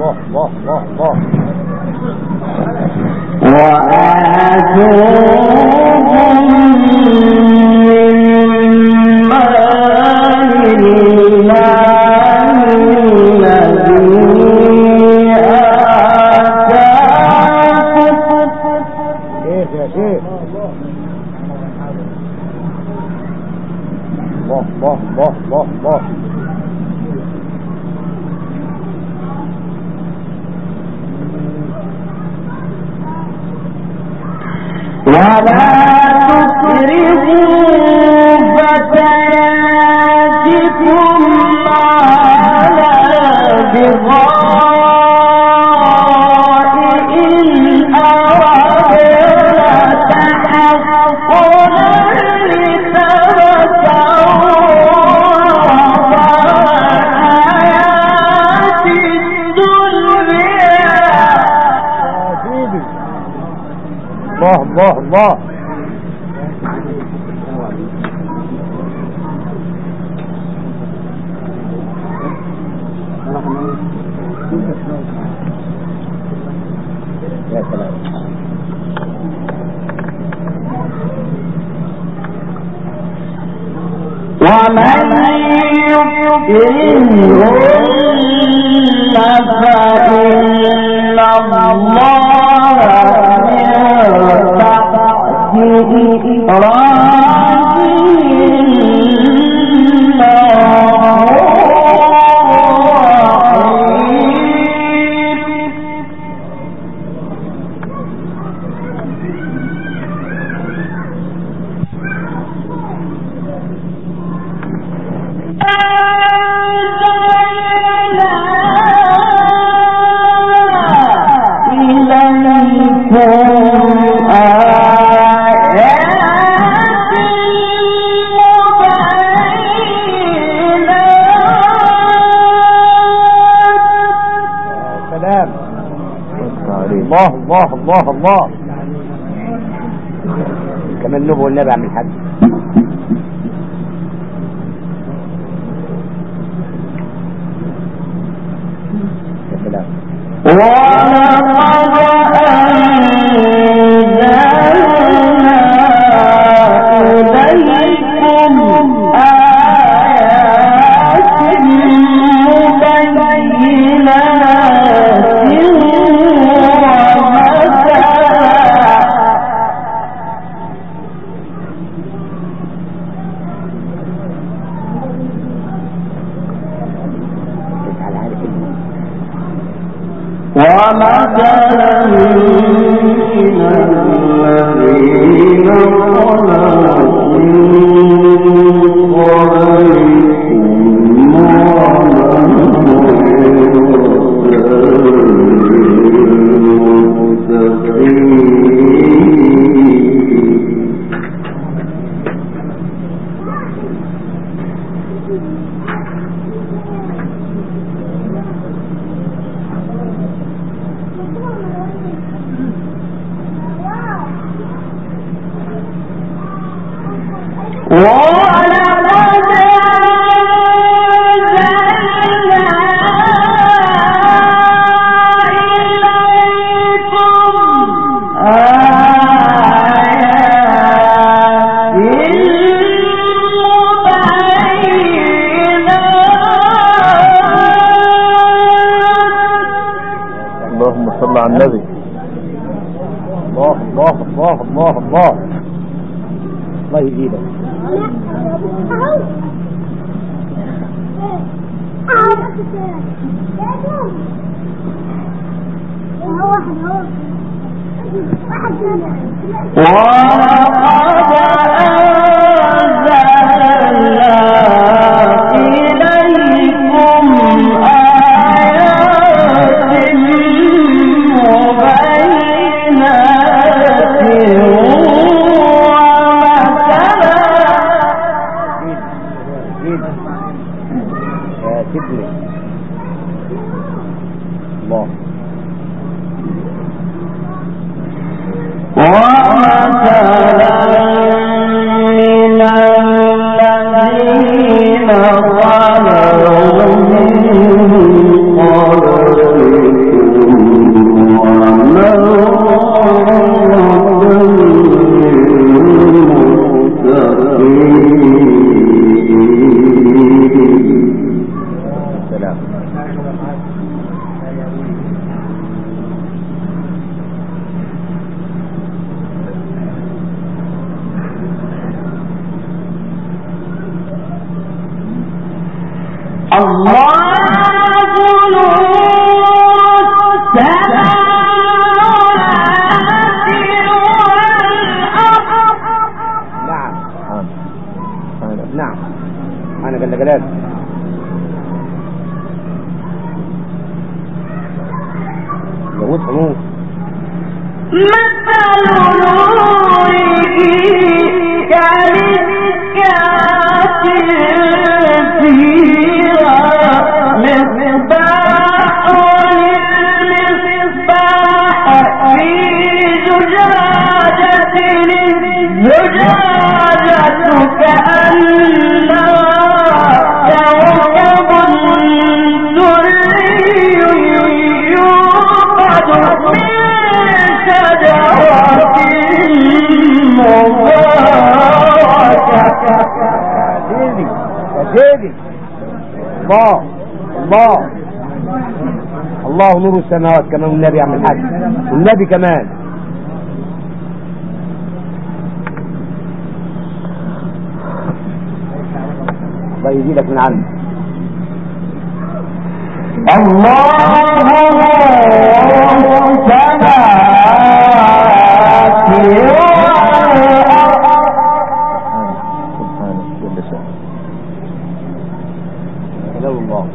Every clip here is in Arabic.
الله الله الله. وآتوهم من مال الله الذي آتاكم. شيخ يا شيخ. الله الله الله الله الله. ولا تكرهوا فتياتكم على بغاء إن أردنا تحصنا الله الله الله. يا سلام. ومن يكرهن فإن الله الله الله الله الله. كمان نبو النبي عم الحج. يا سلام. ومثلا من الذين خلقوا اللهم صل على النبي. الله الله الله الله الله. الله يجيبك. ومثلا من الذين خلوا من قبلهم حنوط مثل نوره كمشكاة فيها مصباح المصباح في زجاجة الزجاجة كأنها كوكب دري يوقد من شجرة مباركة. يا سيدي الله الله الله نور السماوات كمان والنبي يعمل حاجة والنبي كمان الله يزيدك من عنه. الله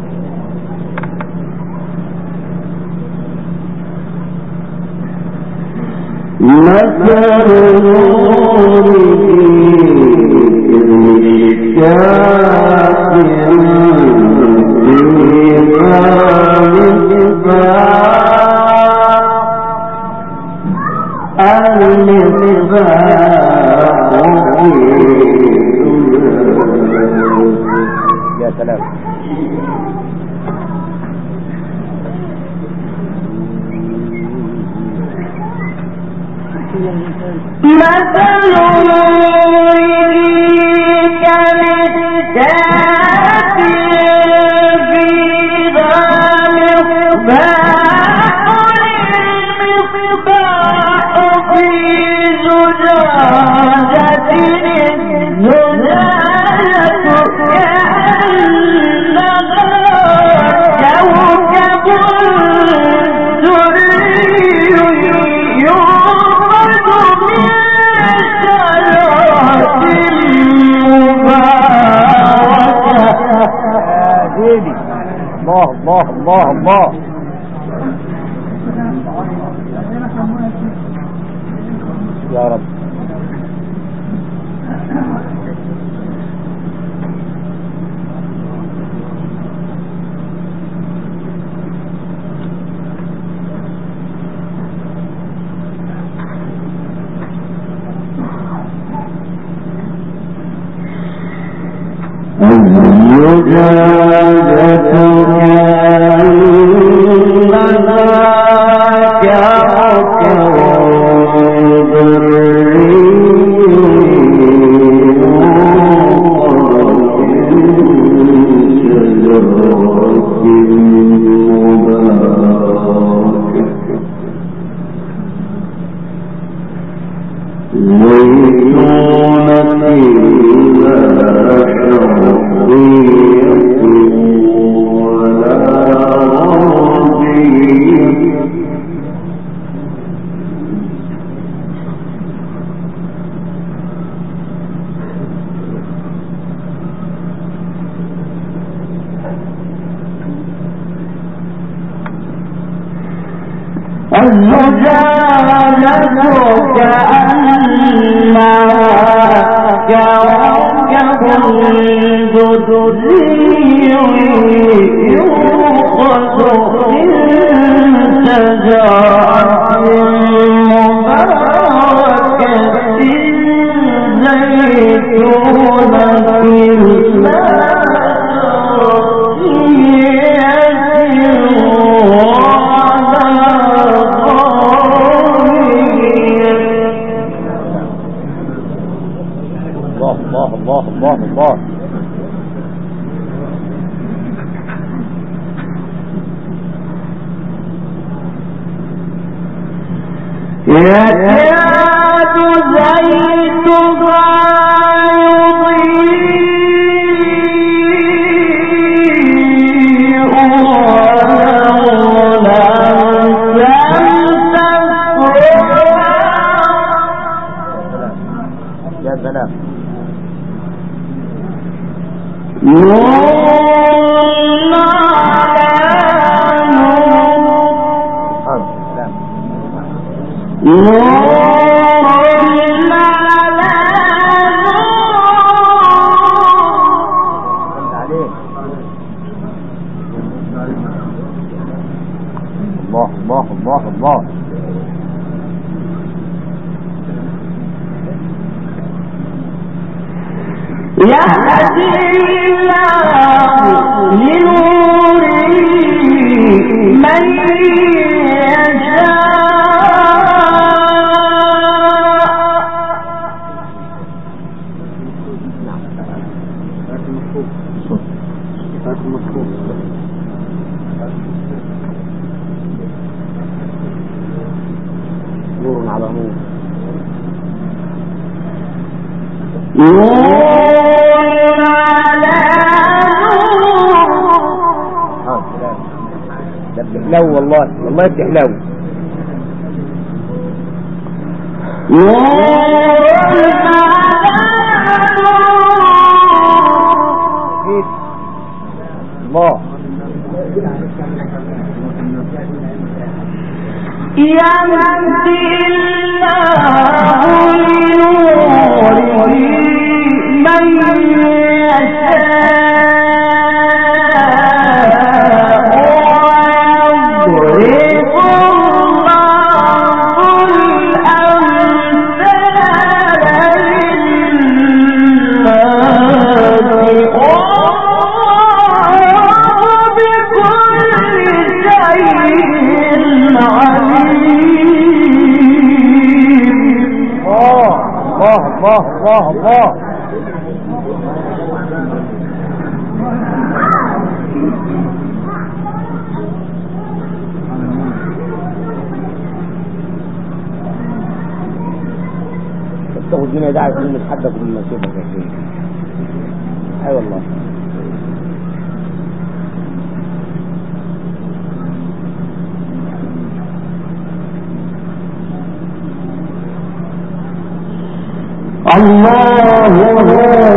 يا سلام مثل نوره كمشكاة فيها مصباح المصباح في زجاجة الزجاجة كأنها كوكب دري يوقد من شجرة مباركة. يا سيدي الله الله الله الله يا رب. الزجاجة كأنها كوكب دري يوقد من شجرة مباركة زيتونة الله الله الله يكاد زيتها يضيء ولو لم يا سلام نور على نور الله الله الله. يهدي الله لنوره من يشاء. نور على نور. ده بتحلو والله والله بتحلو. الله يهدي الله لنوره من يشاء ويضرب الله الأمثال للناس والله بكل شيء عليم. الله الله الله الله. تاخد منها داعي كلمة حدك من نصيبك يا سيدي. اي والله. الله نور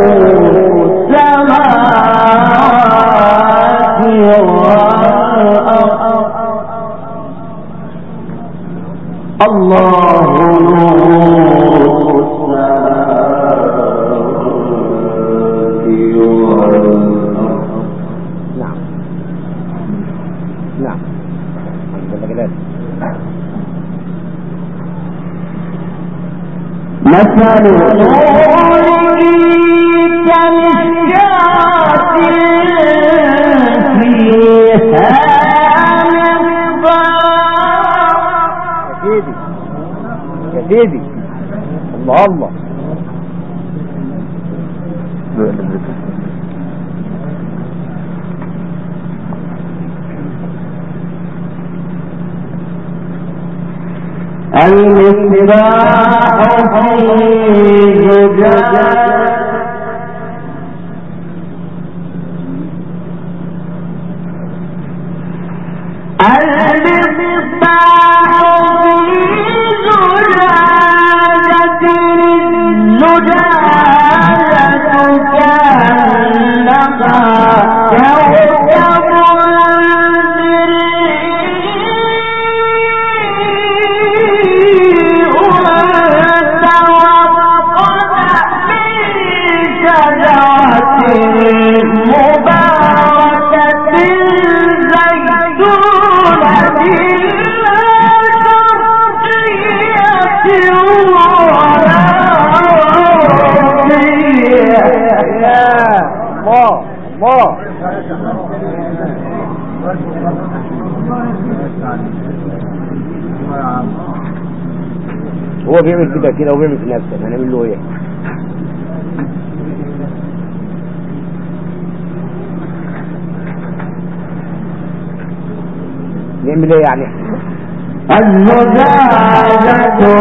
السماوات والأرض. الله نور السماوات والأرض. نعم نعم. مثل نوره كمشكاة فيها مصباح. يا سيدي الله الله. المصباح في زجاجة هو بيعمل كده كده وبيعمل في نفسه. هنعمل له ايه؟ نعمل ايه يعني؟ الزجاجة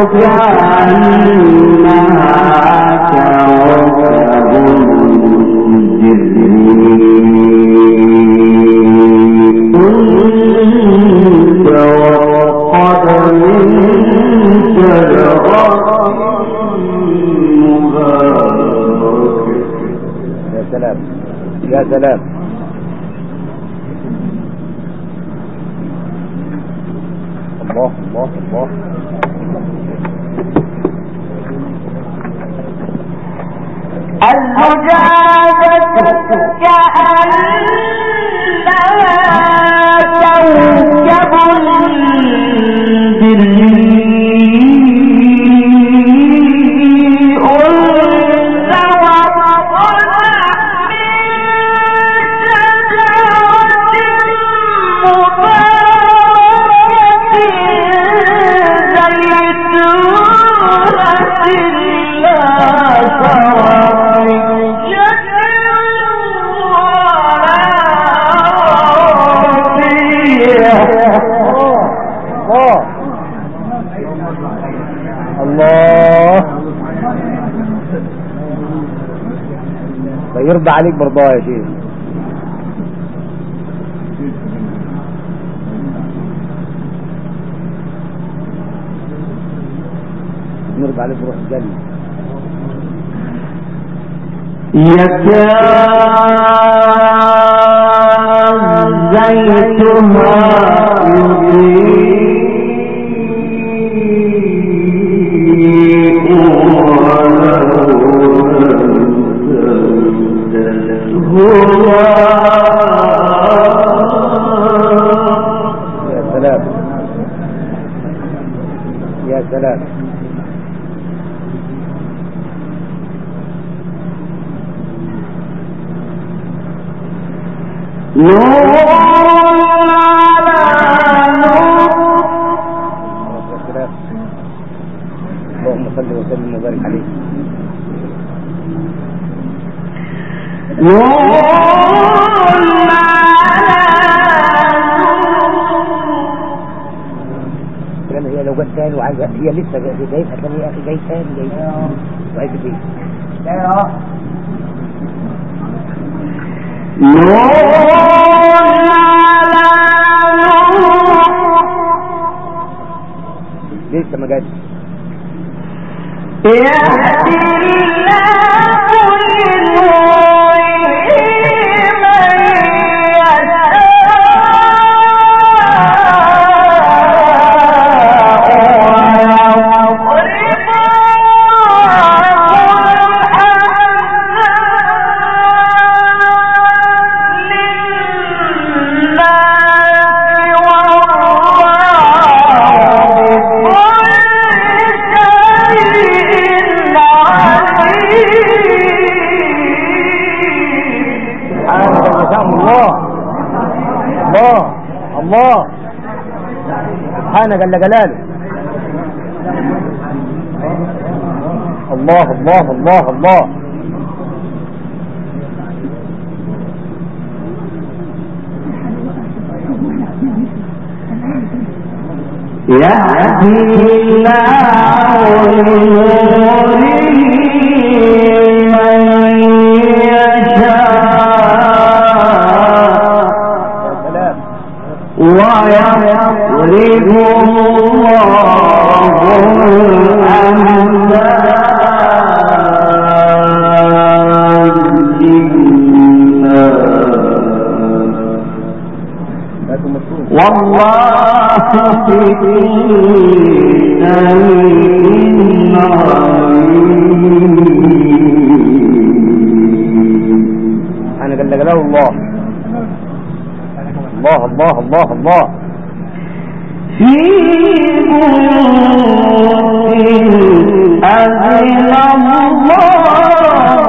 كأنها كوكب دري توقد من شجرة مباركة. يا سلام يا سلام. الله الله الله. الزجاجة كأنها كوكب يرضى عليك برضاه يا شيخ. نرضى عليك بروح الجنة. يكاد زيتها يا سلام يا سلام. نور على نور. يا سلام. اللهم صل وسلم وبارك عليه. هي لو جت تاني وعايزه، هي لسه جايبها تاني يا اخي، جاي تاني جاي وعايزه ايه؟ لسه ما جاتش. الله سبحانه جل جلاله. الله الله الله الله. يهدي الله لنوره من يشاء ويضرب الله الأمثال للناس والله بكل شيء عليم. أنا جل جلاله الله الله الله الله الله. في بيوت أذن الله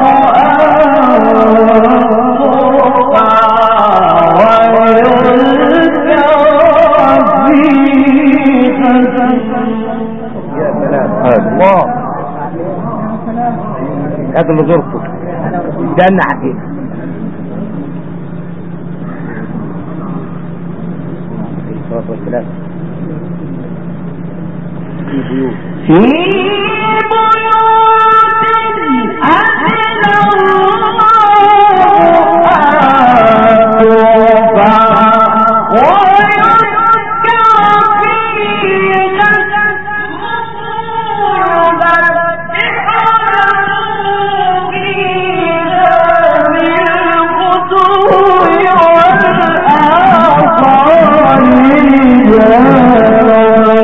الله هذا اللي زرته استنى حقيقة. الصلاة والسلام في بيوت أذن الله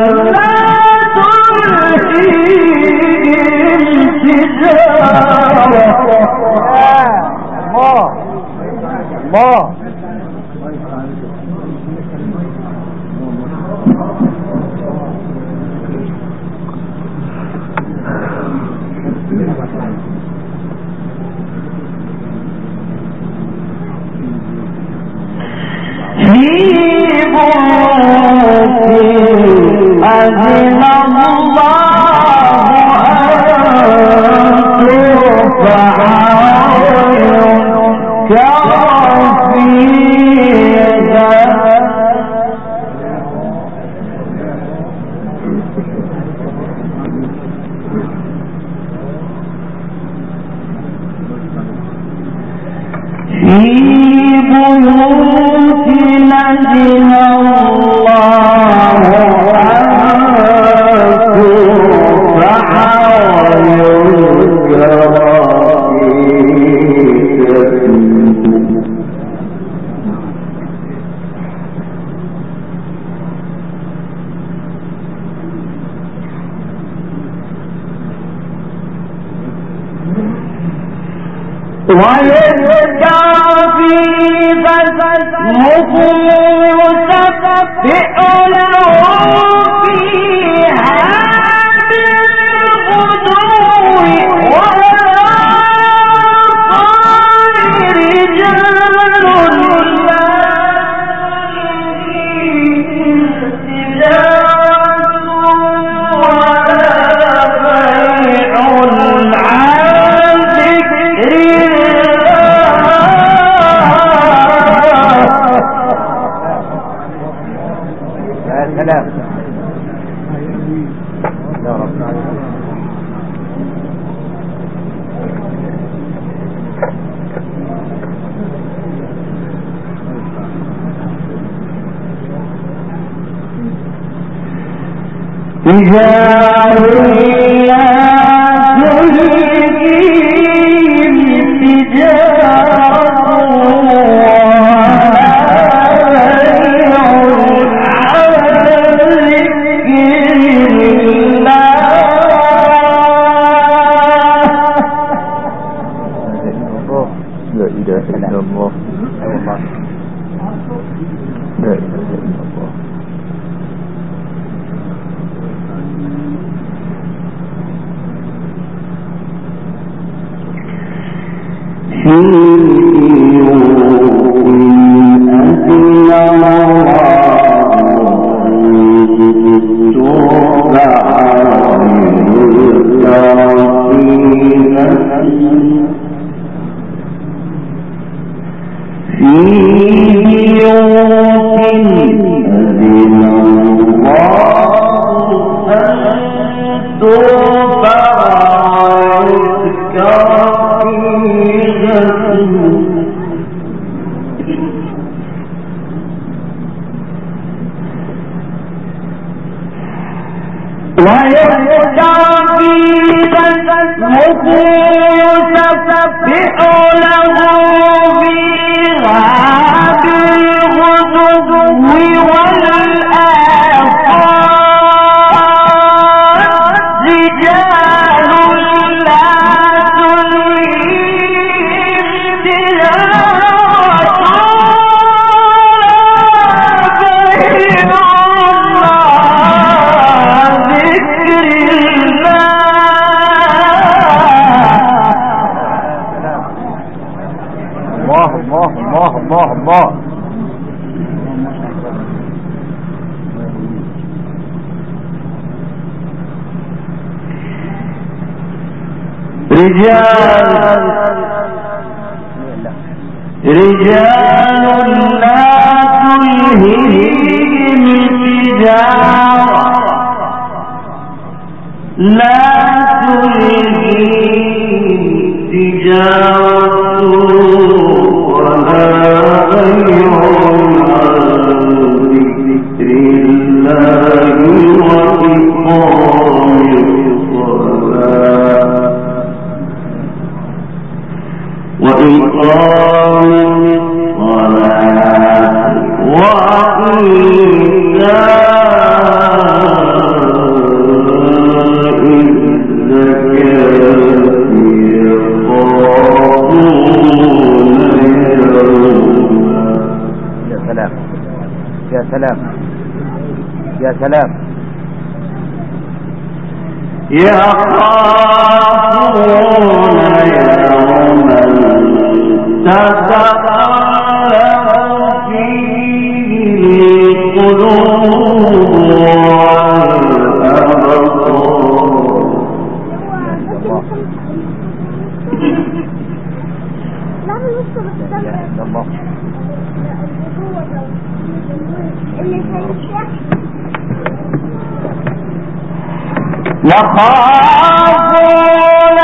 يخافون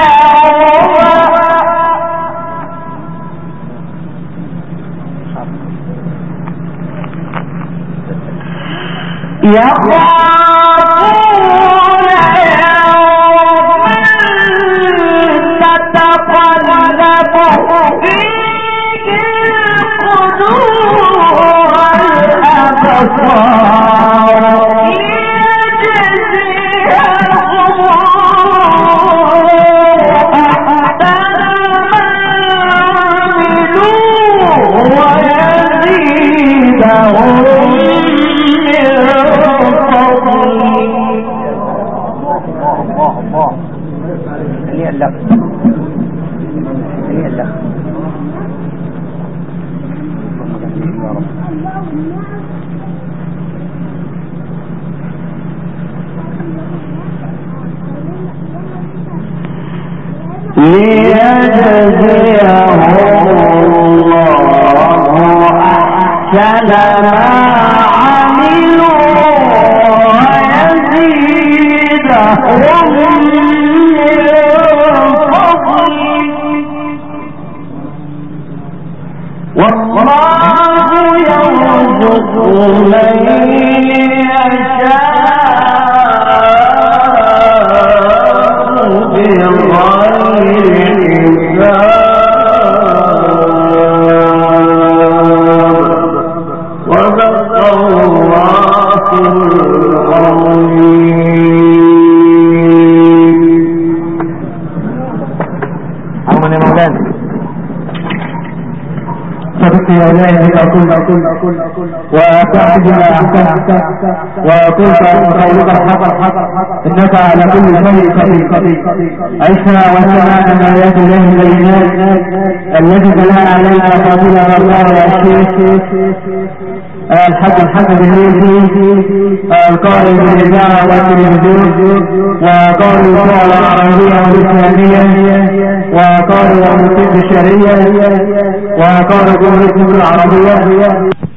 وتعبد ما أحسنت وكنت قولك الحق إنك على كل شيء قدير عشنا وسمعنا من آيات الله البينات الذي بنى علينا فضيلة الله والشيخ الحاج بالليل القائد بالإذاعة والتلفزيون وقارئ الشعر العربية والإسلامية وقارئ الموسيقى الشرعية وقارئ الرسم العربية